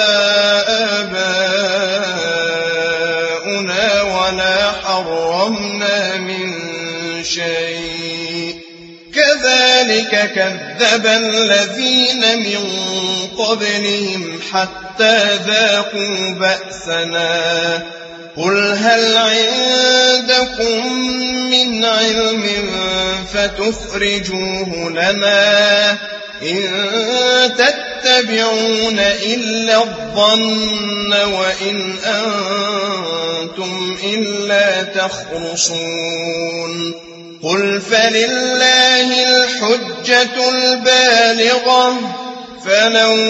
آباؤنا ولا حرمنا من شيء كذلك كذب الذين من قبلهم حتى ذاقوا بأسنا قل هل عندكم من علم فتخرجوه لنا إن تتبعون إلا الظن وإن أنتم إلا تخرصون قل فلله الحجة البالغة فلو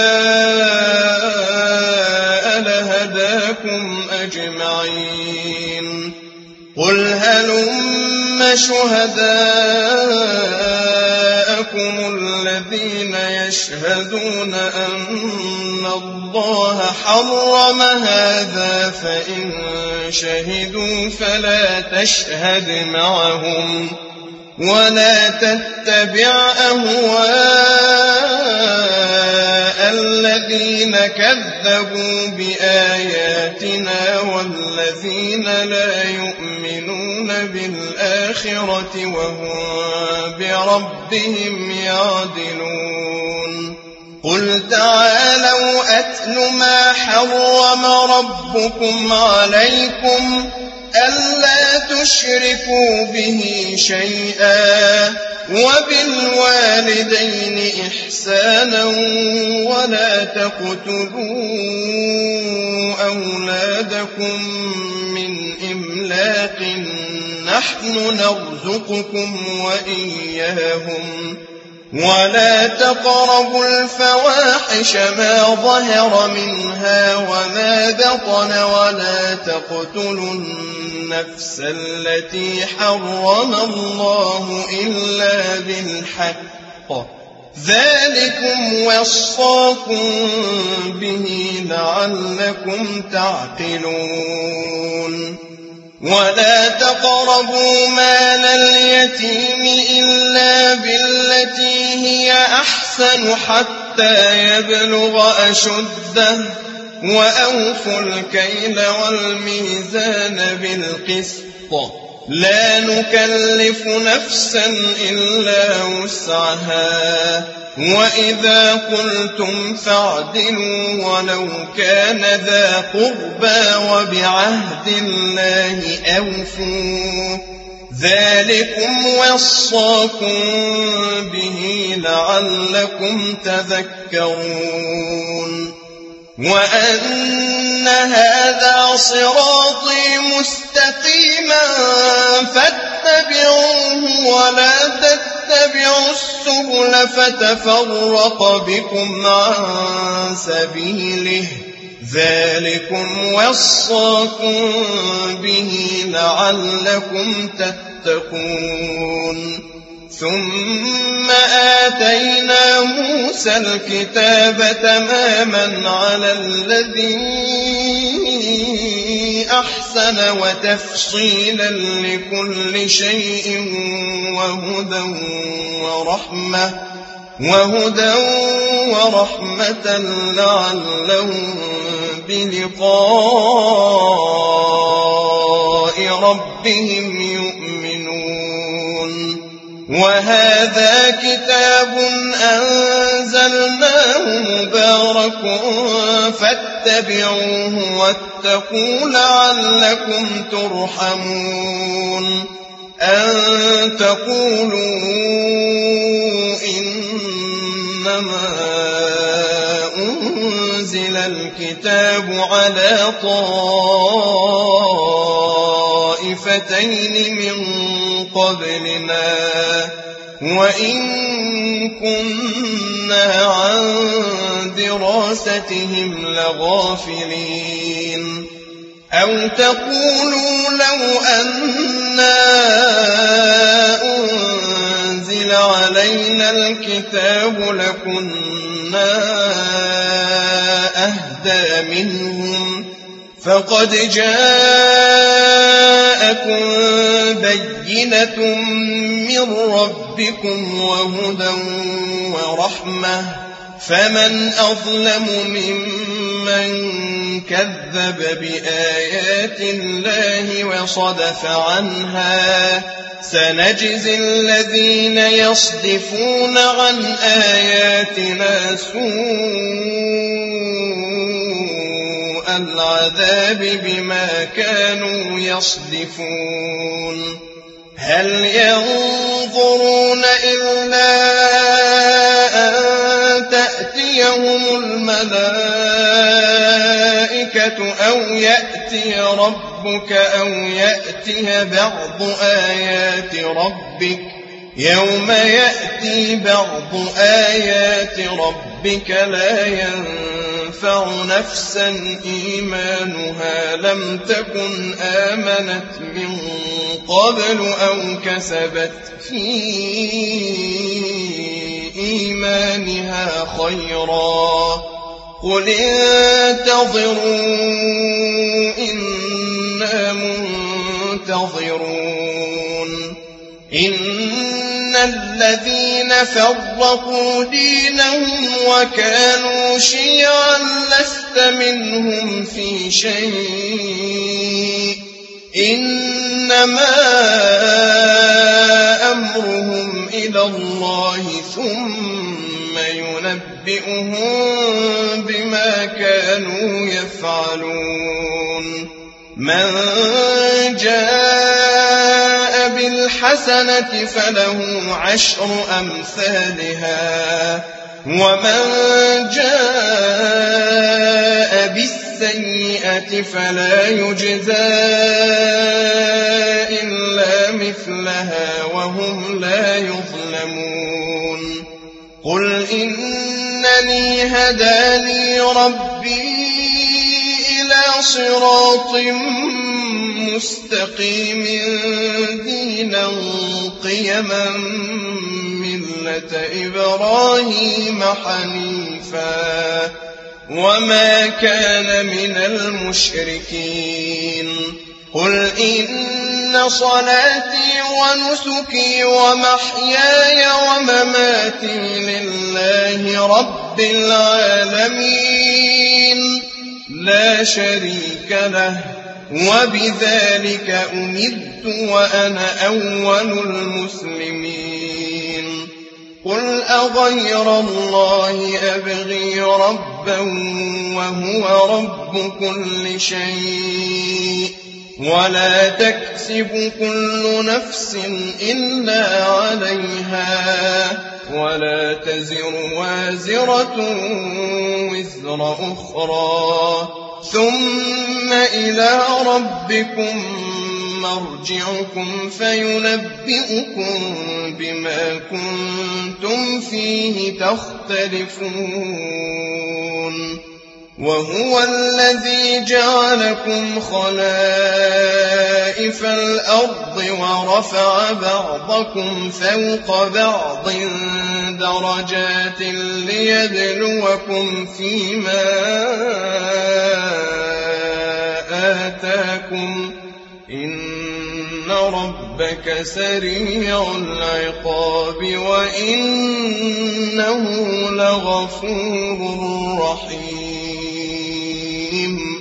شاء لهداكم أجمعين قل هلم شهداءكم الذين يشهدون أن الله حرم هذا فإن شهدوا فلا تشهد معهم ولا تتبع أهواء الذين كذبوا بآياتنا والذين لا يؤمنون بالآخرة وهم بربهم يعدلون قل تعالوا أتل ما حرم ربكم عليكم ألا تشركوا به شيئا وبالوالدين إحسانا ولا تقتلوا أولادكم من إملاق نحن نرزقكم وإياهم ولا تقربوا الفواحش ما ظهر منها وما بطن ولا تقتلوا النفس التي حرم الله إلا بالحق ذلكم وصاكم به لعلكم تعقلون ولا تقربوا مال اليتيم إلا بالتي هي أحسن حتى يبلغ أشده وأوفوا الكيل والميزان بالقسط لا نكلف نفسا إلا وسعها وإذا قلتم فاعدلوا ولو كان ذا قربى وبعهد الله أوفوا ذلكم وصاكم به لعلكم تذكرون وأن هذا صراطي مستقيما فاتبعوه ولا تتبعوا السبل فتفرق بكم عن سبيله ذلكم وصاكم به لعلكم تتقون ثم آتينا موسى الكتاب تماما على الذي أحسن وتفصيلا لكل شيء وهدى ورحمة لعلهم بلقاء ربهم يؤمنون وهذا كتاب أنزلناه مبارك فاتبعوه واتقوا لعلكم ترحمون أن تقولوا إنما أنزل الكتاب على طائفتين من قبلنا وإن كنا عن دراستهم لغافلين أو تقولوا لو أنا أنزل علينا الكتاب لكنا أهدى منهم فقد جاءكم بينة من ربكم وهدى ورحمة فمن أظلم ممن كذب بآيات الله وصدف عنها سنجزي الذين يصدفون عن آياتنا سوء العذاب بما كانوا يصدفون هل ينظرون إلا أن تأتيهم الملائكة أو يأتي ربك أو يأتي بعض آيات ربك يوم يأتي بعض آيات ربك لا ينفع نفسا إيمانها لم تكن آمنت من قبل أو كسبت في إيمانها خيرا قل انتظروا إنا منتظرون إن الذين فرقوا دينهم وكانوا شيعا لست منهم في شيء إنما أمرهم إلى الله ثم ينبئهم بما كانوا يفعلون من جاء بالحسنة فله 10 أمثالها ومن جاء بالسيئة فلا يجزى إلا مثلها وهم لا يظلمون قل إنني هداني ربي إلى صراط مستقيم دينا قيما ملة إبراهيم حنيفا وما كان من المشركين قل إن صلاتي ونسكي ومحياي ومماتي لله رب العالمين لا شريك له وبذلك أمرت وأنا أول المسلمين قل أغير الله أبغي ربا وهو رب كل شيء ولا تكسب كل نفس إلا عليها ولا تزر وازرة وزر أخرى ثم إلى ربكم مرجعكم فينبئكم بما كنتم فيه تختلفون وهو الذي جعلكم خلائف الأرض ورفع بعضكم فوق بعض درجات ليبلوكم فيما آتاكم إن ربك سريع العقاب وإنه لغفور رحيم